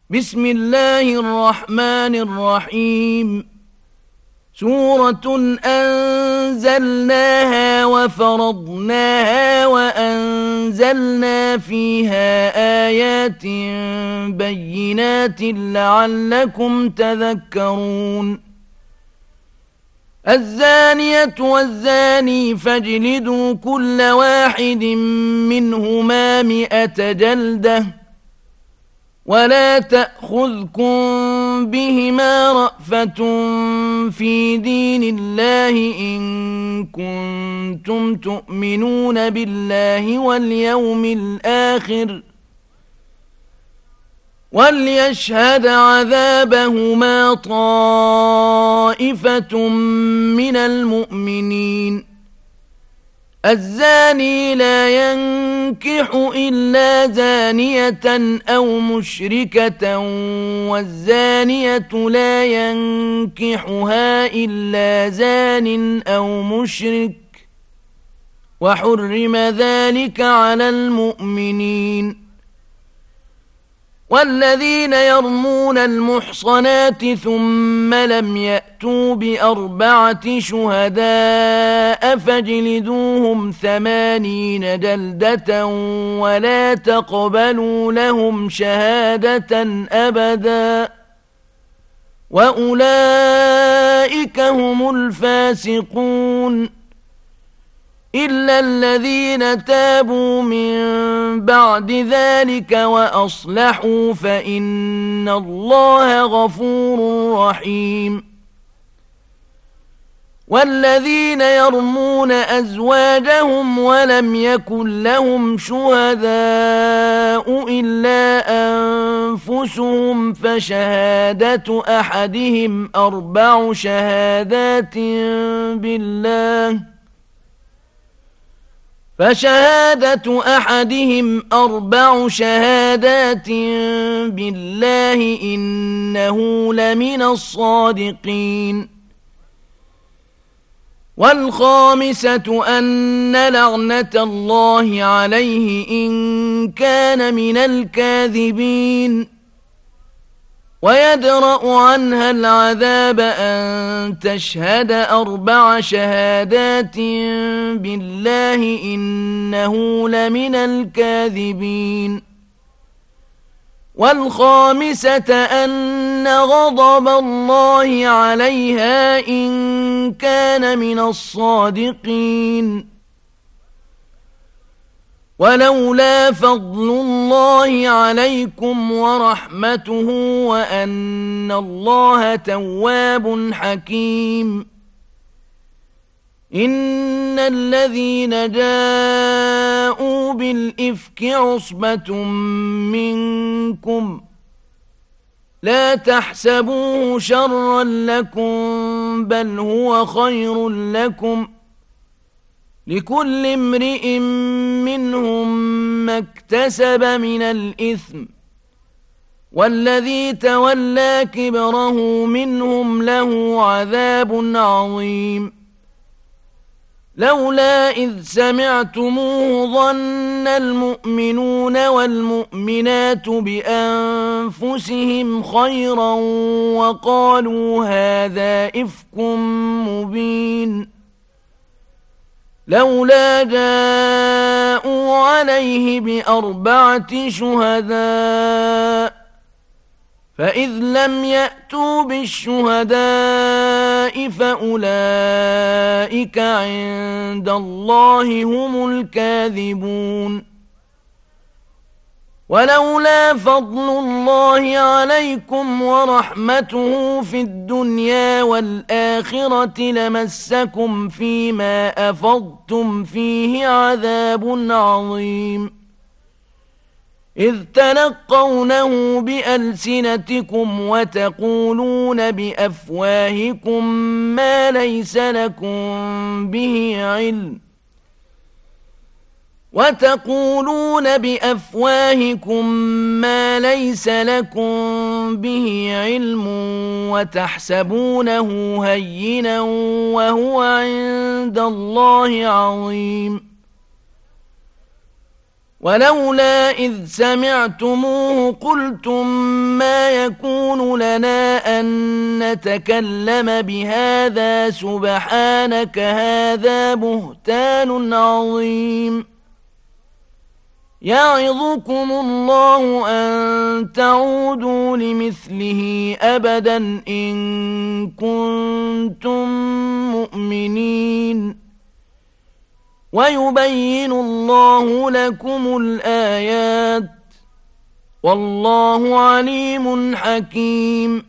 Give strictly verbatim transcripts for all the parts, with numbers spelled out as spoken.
بسم الله الرحمن الرحيم. سورة أنزلناها وفرضناها وأنزلنا فيها آيات بينات لعلكم تذكرون. الزانية والزاني فاجلدوا كل واحد منهما مئة جلدة ولا تأخذكم بهما رأفة في دين الله إن كنتم تؤمنون بالله واليوم الآخر وليشهد عذابهما طائفة من المؤمنين. الزاني لا ينكح إلا زانية أو مشركة والزانية لا ينكحها إلا زان أو مشرك وحرم ذلك على المؤمنين. والذين يرمون المحصنات ثم لم يأتوا بأربعة شهداء فاجلدوهم ثمانين جلدة ولا تقبلوا لهم شهادة أبدا وأولئك هم الفاسقون. إلا الذين تابوا من بعد ذلك وأصلحوا فإن الله غفور رحيم. والذين يرمون أزواجهم ولم يكن لهم شهداء إلا أنفسهم فشهادة أحدهم أربع شهادات بالله فشهادة أحدهم أربع شهادات بالله إنه لمن الصادقين. والخامسة أن لعنة الله عليه إن كان من الكاذبين. ويدرأ عنها العذاب أن تشهد أربع شهادات بالله إنه لمن الكاذبين. والخامسة أن غضب الله عليها إن كان من الصادقين. ولولا فضل الله عليكم ورحمته وأن الله تواب حكيم. إن الذين جاءوا بالإفك عصبة منكم لا تحسبوه شرا لكم بل هو خير لكم لكل امرئ منهم ما اكتسب من الإثم والذي تولى كبره منهم له عذاب عظيم. لولا إذ سمعتموه ظن المؤمنون والمؤمنات بأنفسهم خيرا وقالوا هذا إفك مبين. لولا جاءوا عليه بأربعة شهداء فإذ لم يأتوا بالشهداء فأولئك عند الله هم الكاذبون. ولولا فضل الله عليكم ورحمته في الدنيا والآخرة لمسكم فيما أفضتم فيه عذاب عظيم. إذ تلقونه بألسنتكم وتقولون بأفواهكم ما ليس لكم به علم وتقولون بأفواهكم ما ليس لكم به علم وتحسبونه هينا وهو عند الله عظيم. ولولا إذ سمعتموه قلتم ما يكون لنا أن نتكلم بهذا سبحانك هذا بهتان عظيم يعظكم الله أن تعودوا لمثله أبدا إن كنتم مؤمنين ويبين الله لكم الآيات والله عليم حكيم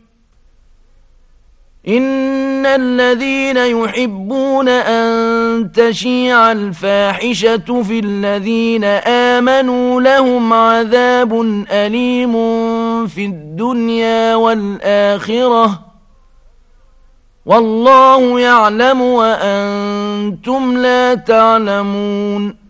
إن الذين يحبون أن تشيع الفاحشة في الذين آمنوا لهم عذاب أليم في الدنيا والآخرة والله يعلم وأنتم لا تعلمون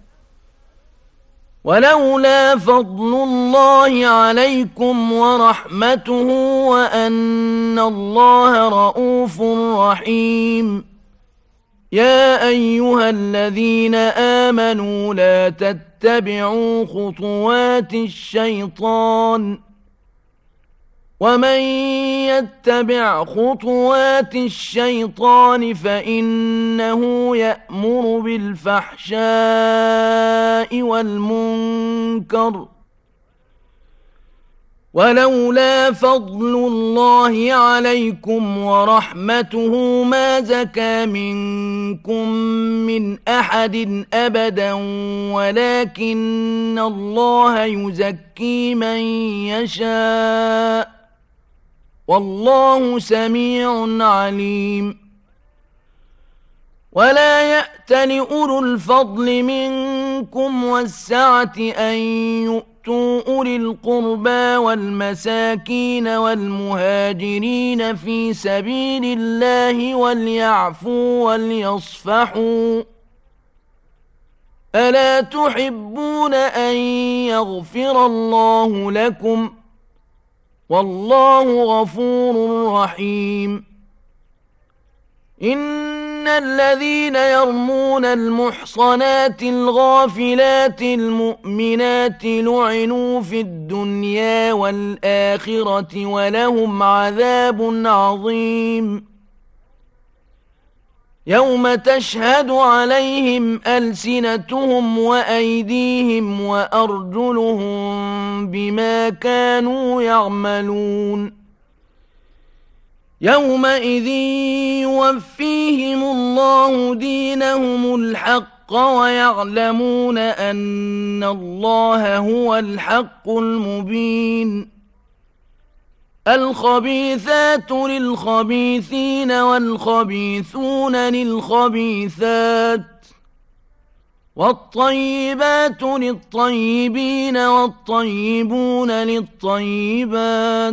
ولولا فضل الله عليكم ورحمته وأن الله رؤوف رحيم يا أيها الذين آمنوا لا تتبعوا خطوات الشيطان ومن يتبع خطوات الشيطان فإنه يأمر بالفحشاء والمنكر ولولا فضل الله عليكم ورحمته ما زكى منكم من أحد أبدا ولكن الله يزكي من يشاء والله سميع عليم ولا يأتل أولو الفضل منكم والسعة أن يؤتوا أولي القربى والمساكين والمهاجرين في سبيل الله وليعفوا وليصفحوا ألا تحبون أن يغفر الله لكم والله غفور رحيم إن الذين يرمون المحصنات الغافلات المؤمنات لعنوا في الدنيا والآخرة ولهم عذاب عظيم يوم تشهد عليهم ألسنتهم وأيديهم وأرجلهم بما كانوا يعملون يومئذ يوفيهم الله دينهم الحق ويعلمون أن الله هو الحق المبين الخبيثات للخبيثين والخبيثون للخبيثات والطيبات للطيبين والطيبون للطيبات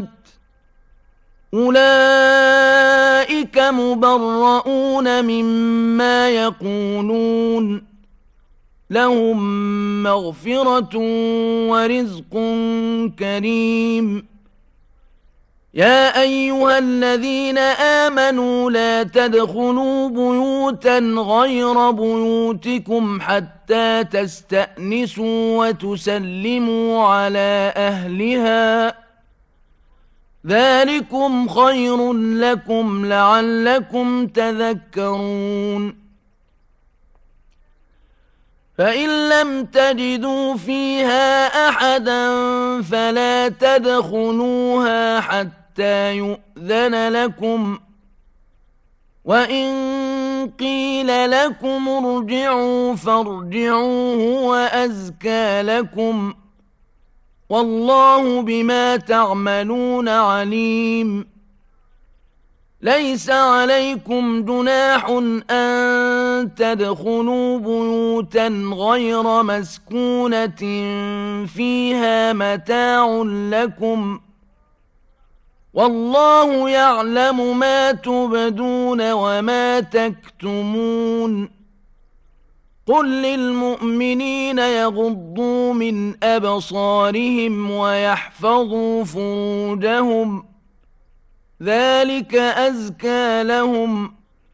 أولئك مبرؤون مما يقولون لهم مغفرة ورزق كريم يا أيها الذين آمنوا لا تدخلوا بيوتا غير بيوتكم حتى تستأنسوا وتسلموا على أهلها ذلكم خير لكم لعلكم تذكرون فإن لم تجدوا فيها أحدا فلا تدخلوها حتى يؤذن لكم وإن قيل لكم ارجعوا فارجعوا هو أزكى لكم والله بما تعملون عليم ليس عليكم جناح أن تدخلوا بيوتا غير مسكونة فيها متاع لكم والله يعلم ما تبدون وما تكتمون قل للمؤمنين يغضوا من أبصارهم ويحفظوا فروجهم ذلك أزكى لهم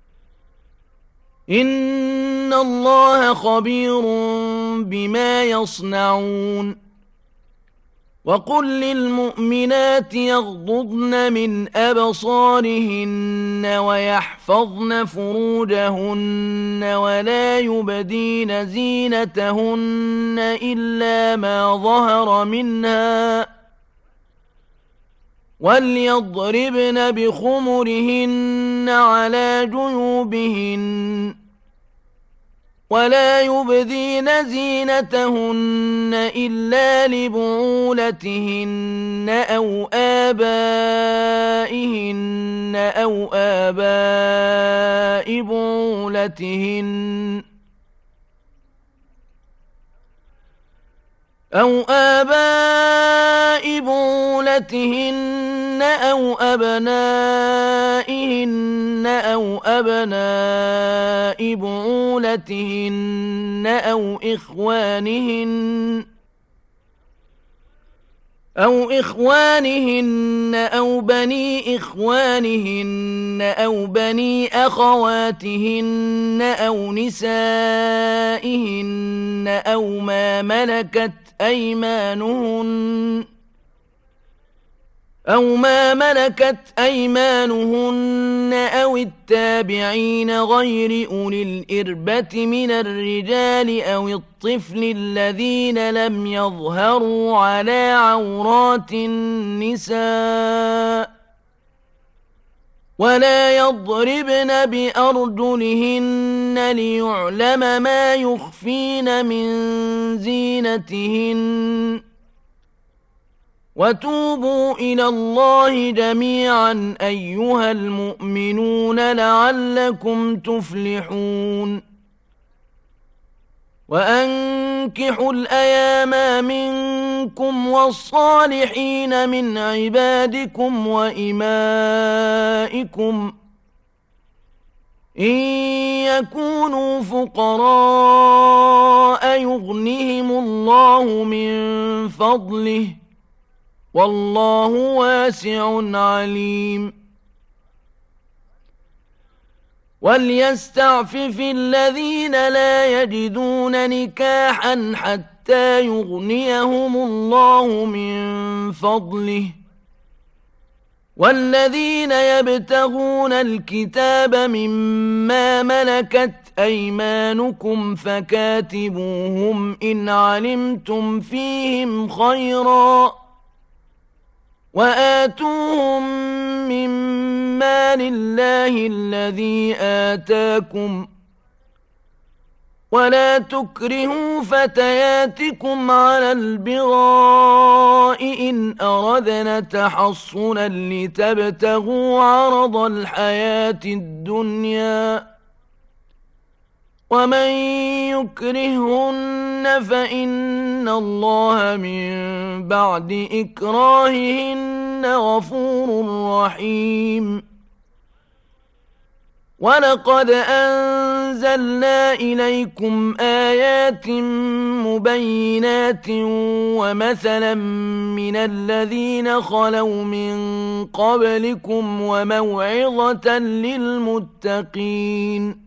إن الله خبير بما يصنعون وقل للمؤمنات يغضضن من أبصارهن ويحفظن فروجهن ولا يبدين زينتهن إلا ما ظهر منها وليضربن بخمرهن على جيوبهن ولا يبدين زينتهن إلا لبعولتهن أو آبائهن أو آباء بعولتهن أو آباء بعولتهن أو أبنائهن أو أبناء بعولتهن أو إخوانهن أو إخوانهن أو بني إخوانهن أو بني أخواتهن أو نسائهن أو ما ملكت أيمانهن أو ما ملكت أيمانهن أو التابعين غير أولي الإربة من الرجال أو الطفل الذين لم يظهروا على عورات النساء ولا يضربن بأرجلهن ليعلم ما يخفين من زينتهن وتوبوا إلى الله جميعا أيها المؤمنون لعلكم تفلحون وأنكحوا الأيام منكم والصالحين من عبادكم وإمائكم إن يكونوا فقراء يغنهم الله من فضله والله واسع عليم وليستعفف الذين لا يجدون نكاحا حتى يغنيهم الله من فضله والذين يبتغون الكتاب مما ملكت أيمانكم فكاتبوهم إن علمتم فيهم خيرا وآتوهم من مال الله الذي آتاكم ولا تكرهوا فتياتكم على البغاء إن أردنا تحصنا لتبتغوا عرض الحياة الدنيا ومن يكرهن فإن الله من بعد إكراههن غفور رحيم ولقد أنزلنا إليكم آيات مبينات ومثلا من الذين خلوا من قبلكم وموعظة للمتقين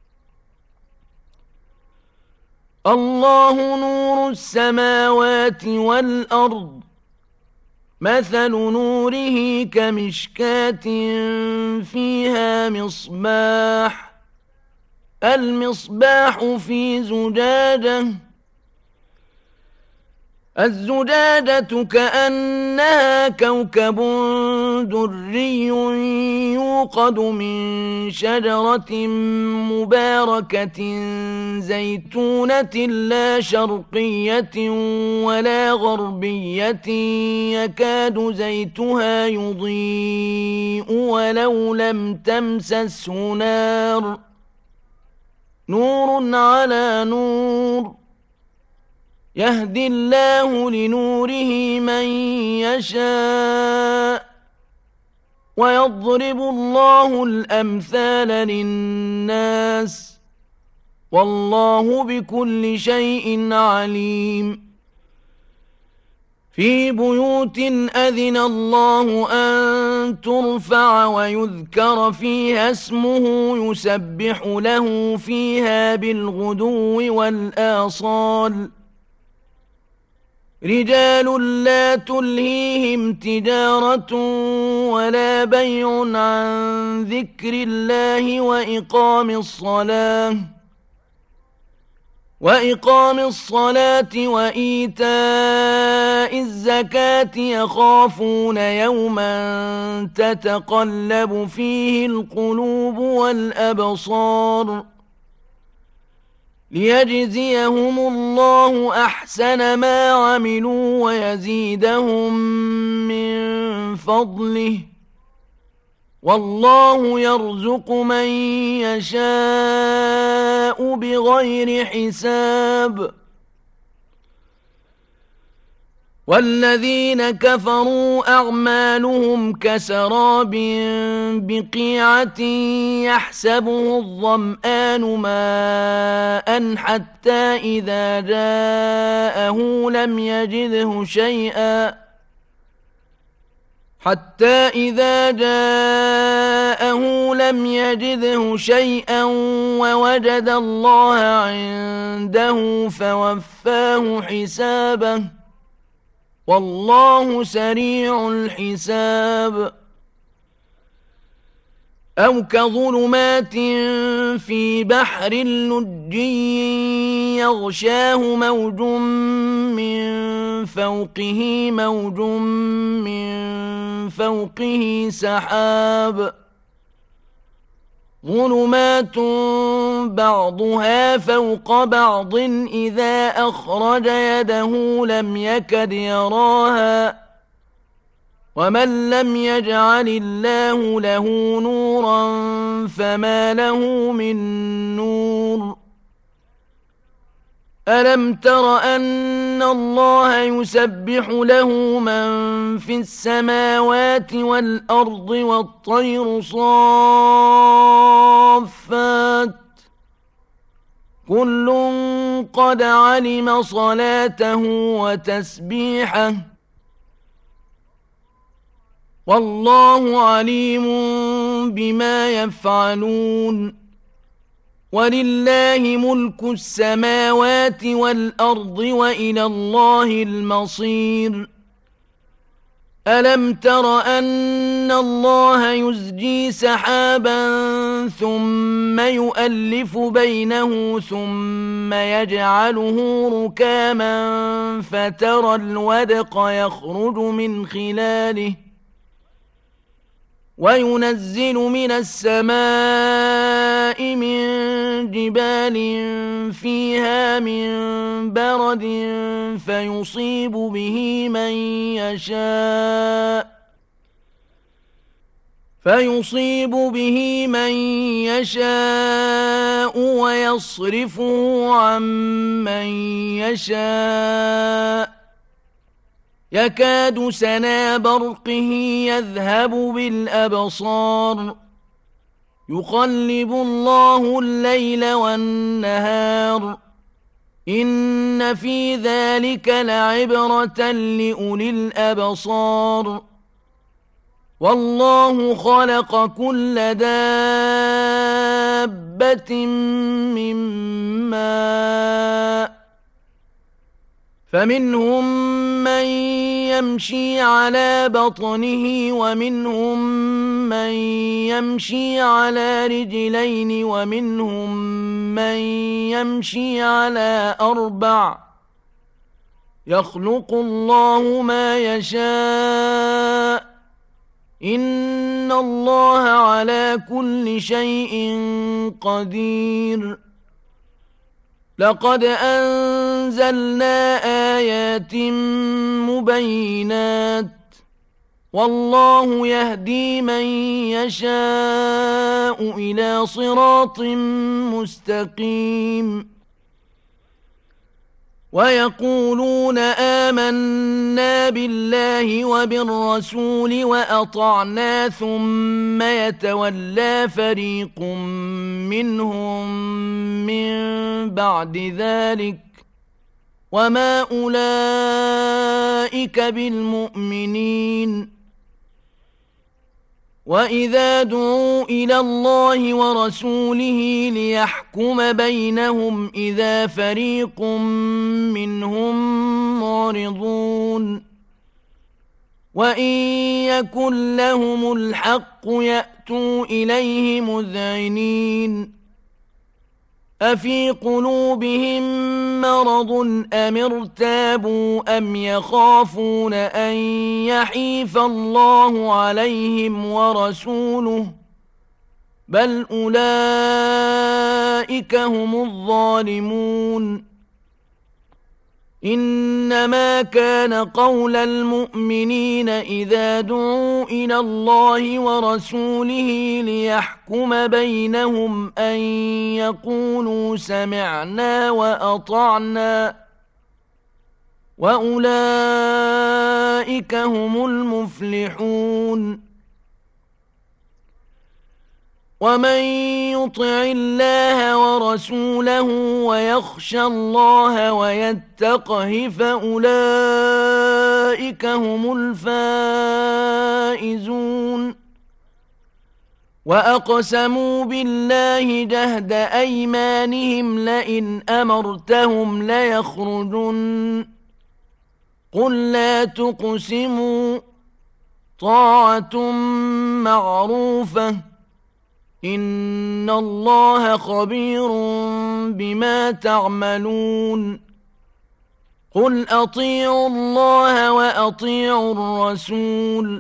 الله نور السماوات والأرض مثل نوره كمشكاة فيها مصباح المصباح في زجاجة الزجاجة كأنها كوكب دري يوقد من شجرة مباركة زيتونة لا شرقية ولا غربية يكاد زيتها يضيء ولو لم تمسسه نار نور على نور يهدي الله لنوره من يشاء ويضرب الله الأمثال للناس والله بكل شيء عليم في بيوت أذن الله أن ترفع ويذكر فيها اسمه يسبح له فيها بالغدو والآصال رجال لا تلهيهم تجارة ولا بيع عن ذكر الله وإقام الصلاة وإقام الصلاة وإيتاء الزكاة يخافون يوما تتقلب فيه القلوب والأبصار ليجزيهم الله أحسن ما عملوا ويزيدهم من فضله والله يرزق من يشاء بغير حساب والذين كفروا أعمالهم كسراب بقيعة يحسبه الظمآن ماء حتى إذا جاءه لم يجده شيئا حتى إذا جاءه لم يجده شيئا ووجد الله عنده فوفاه حسابه والله سريع الحساب أو كظلمات في بحر لجي يغشاه موج من فوقه موج من فوقه سحاب ظلمات بعضها فوق بعض إذا أخرج يده لم يكد يراها ومن لم يجعل الله له نورا فما له من نور ألم تر أن الله يسبح له من في السماوات والأرض والطير صافات كل قد علم صلاته وتسبيحه والله عليم بما يفعلون ولله ملك السماوات والأرض وإلى الله المصير ألم تر أن الله يزجي سحابا ثم يؤلف بينه ثم يجعله ركاما فترى الودق يخرج من خلاله وينزل من السماء من جبال فيها من برد فيصيب به من يشاء فيصيب به من يشاء ويصرفه عن من يشاء يكاد سنا برقه يذهب بالأبصار يقلب الله الليل والنهار إن في ذلك لعبرة لأولي الأبصار والله خلق كل دابة من ماء فمنهم من يمشي على بطنه ومنهم من يمشي على رجلين ومنهم من يمشي على أربع يخلق الله ما يشاء إن الله على كل شيء قدير لقد أنزلنا آيات مبينات والله يهدي من يشاء إلى صراط مستقيم ويقولون آمنا بالله وبالرسول وأطعنا ثم يتولى فريق منهم من بعد ذلك وما أولئك بالمؤمنين وإذا دعوا إلى الله ورسوله ليحكم بينهم إذا فريق منهم معرضون وإن يكن لهم الحق يأتوا إليه مذعنين أفي قلوبهم مرض أم ارتابوا أم يخافون أن يحيف الله عليهم ورسوله بل أولئك هم الظالمون إنما كان قول المؤمنين إذا دعوا إلى الله ورسوله ليحكم بينهم أن يقولوا سمعنا وأطعنا وأولئك هم المفلحون ومن يطع الله ورسوله ويخشى الله ويتقه فأولئك هم الفائزون وأقسموا بالله جهد أيمانهم لئن أمرتهم ليخرجن قل لا تقسموا طاعة معروفة إن الله خبير بما تعملون قل أطيعوا الله وأطيعوا الرسول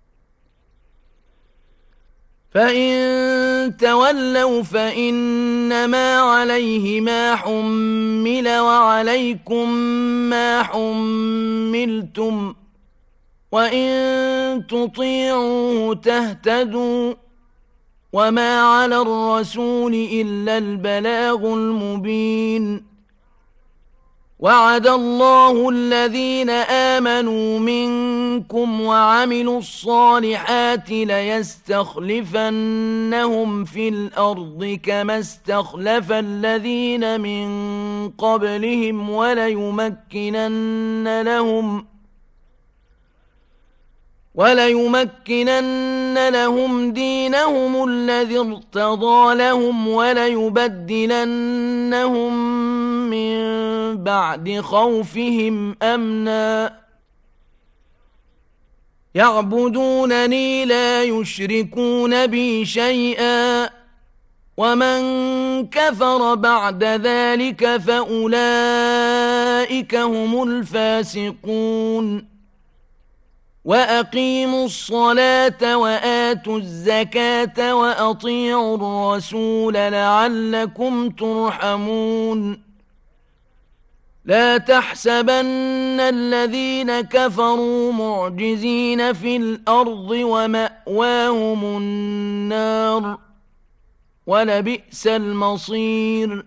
فإن تولوا فإنما عليه ما حمل وعليكم ما حملتم وإن تطيعوه تهتدوا وما على الرسول إلا البلاغ المبين وعد الله الذين آمنوا منكم وعملوا الصالحات ليستخلفنهم في الأرض كما استخلف الذين من قبلهم وليمكنن لهم وليمكنن لهم دينهم الذي ارتضى لهم وليبدلنهم من بعد خوفهم أمنا يعبدونني لا يشركون بي شيئا ومن كفر بعد ذلك فأولئك هم الفاسقون وأقيموا الصلاة وآتوا الزكاة وأطيعوا الرسول لعلكم ترحمون لا تحسبن الذين كفروا معجزين في الأرض ومأواهم النار ولبئس المصير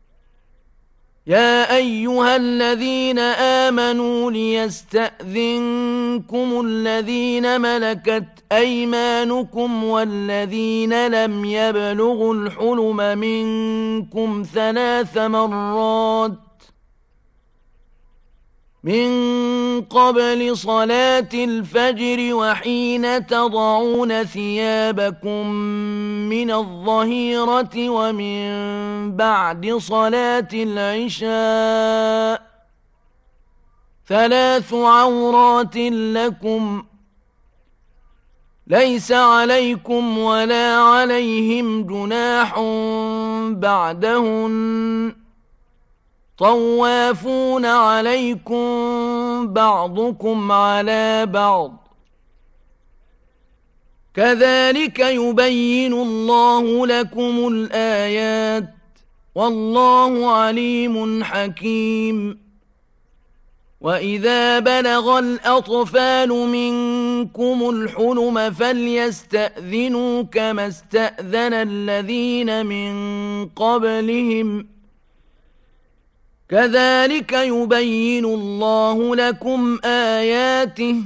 يا أيها الذين آمنوا ليستأذنكم الذين ملكت أيمانكم والذين لم يبلغوا الحلم منكم ثلاث مرات من قبل صلاة الفجر وحين تضعون ثيابكم من الظهيرة ومن بعد صلاة العشاء ثلاث عورات لكم ليس عليكم ولا عليهم جناح بعدهن طوافون عليكم بعضكم على بعض كذلك يبين الله لكم الآيات والله عليم حكيم وإذا بلغ الأطفال منكم الحلم فليستأذنوا كما استأذن الذين من قبلهم كذلك يبين الله لكم آياته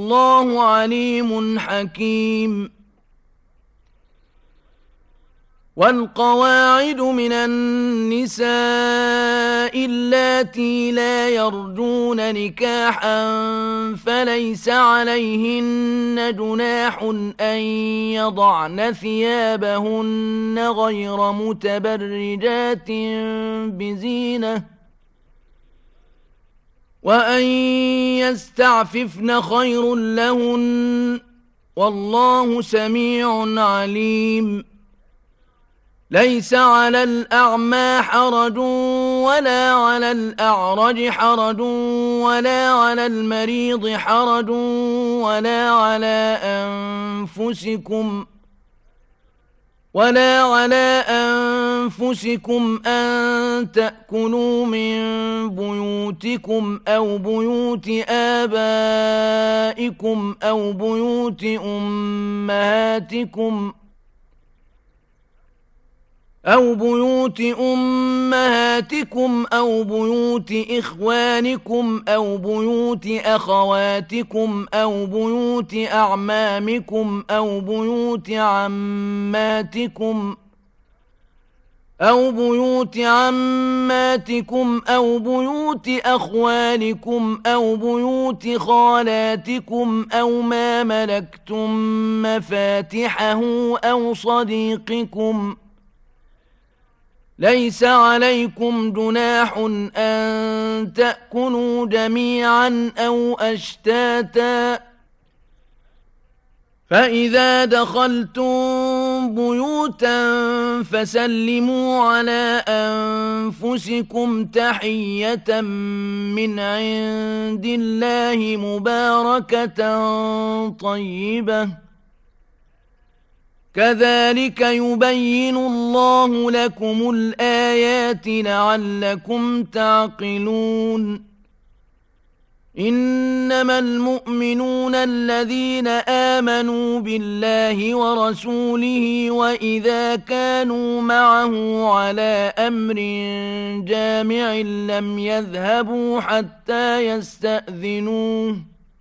والله عليم حكيم والقواعد من النساء اللاتي لا يرجون نكاحا فليس عليهن جناح أن يضعن ثيابهن غير متبرجات بزينة وأن يستعففن خير لهن والله سميع عليم. ليس على الأعمى حرج ولا على الأعرج حرج ولا على المريض حرج ولا على أنفسكم ولا على أنفسكم أن تأكلوا من بيوتكم أو بيوت آبائكم أو بيوت أمهاتكم أو بيوت أمهاتكم أو بيوت إخوانكم أو بيوت أخواتكم أو بيوت أعمامكم أو بيوت عماتكم أو بيوت عماتكم أو بيوت أخوالكم أو بيوت خالاتكم أو ما ملكتم مفاتحه أو صديقكم. ليس عليكم جناح أن تأكلوا جميعا أو أشتاتا فإذا دخلتم بيوتا فسلموا على أنفسكم تحية من عند الله مباركة طيبة كذلك يبين الله لكم الآيات لعلكم تعقلون. إنما المؤمنون الذين آمنوا بالله ورسوله وإذا كانوا معه على أمر جامع لم يذهبوا حتى يستأذنوه.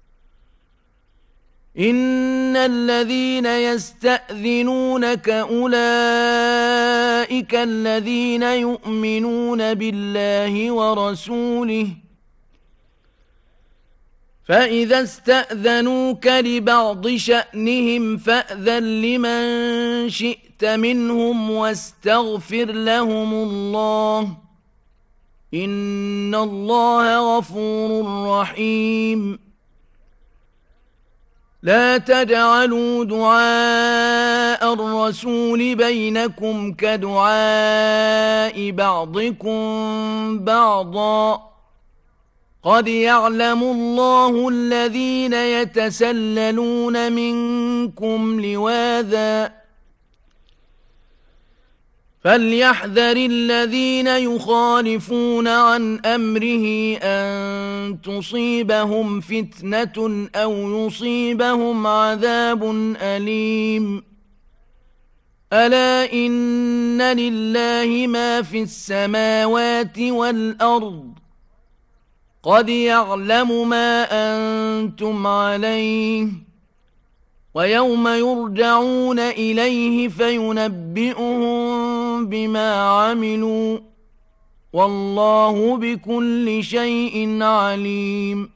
إن الذين يستأذنونك أولئك الذين يؤمنون بالله ورسوله فإذا استأذنوك لبعض شأنهم فأذن لمن شئت منهم واستغفر لهم الله إن الله غفور رحيم. لا تجعلوا دعاء الرسول بينكم كدعاء بعضكم بعضا قد يعلم الله الذين يتسللون منكم لواذا فليحذر الذين يخالفون عن أمره أن تصيبهم فتنة أو يصيبهم عذاب أليم. ألا إن لله ما في السماوات والأرض قد يعلم ما أنتم عليه ويوم يرجعون إليه فينبئهم بما عملوا والله بكل شيء عليم.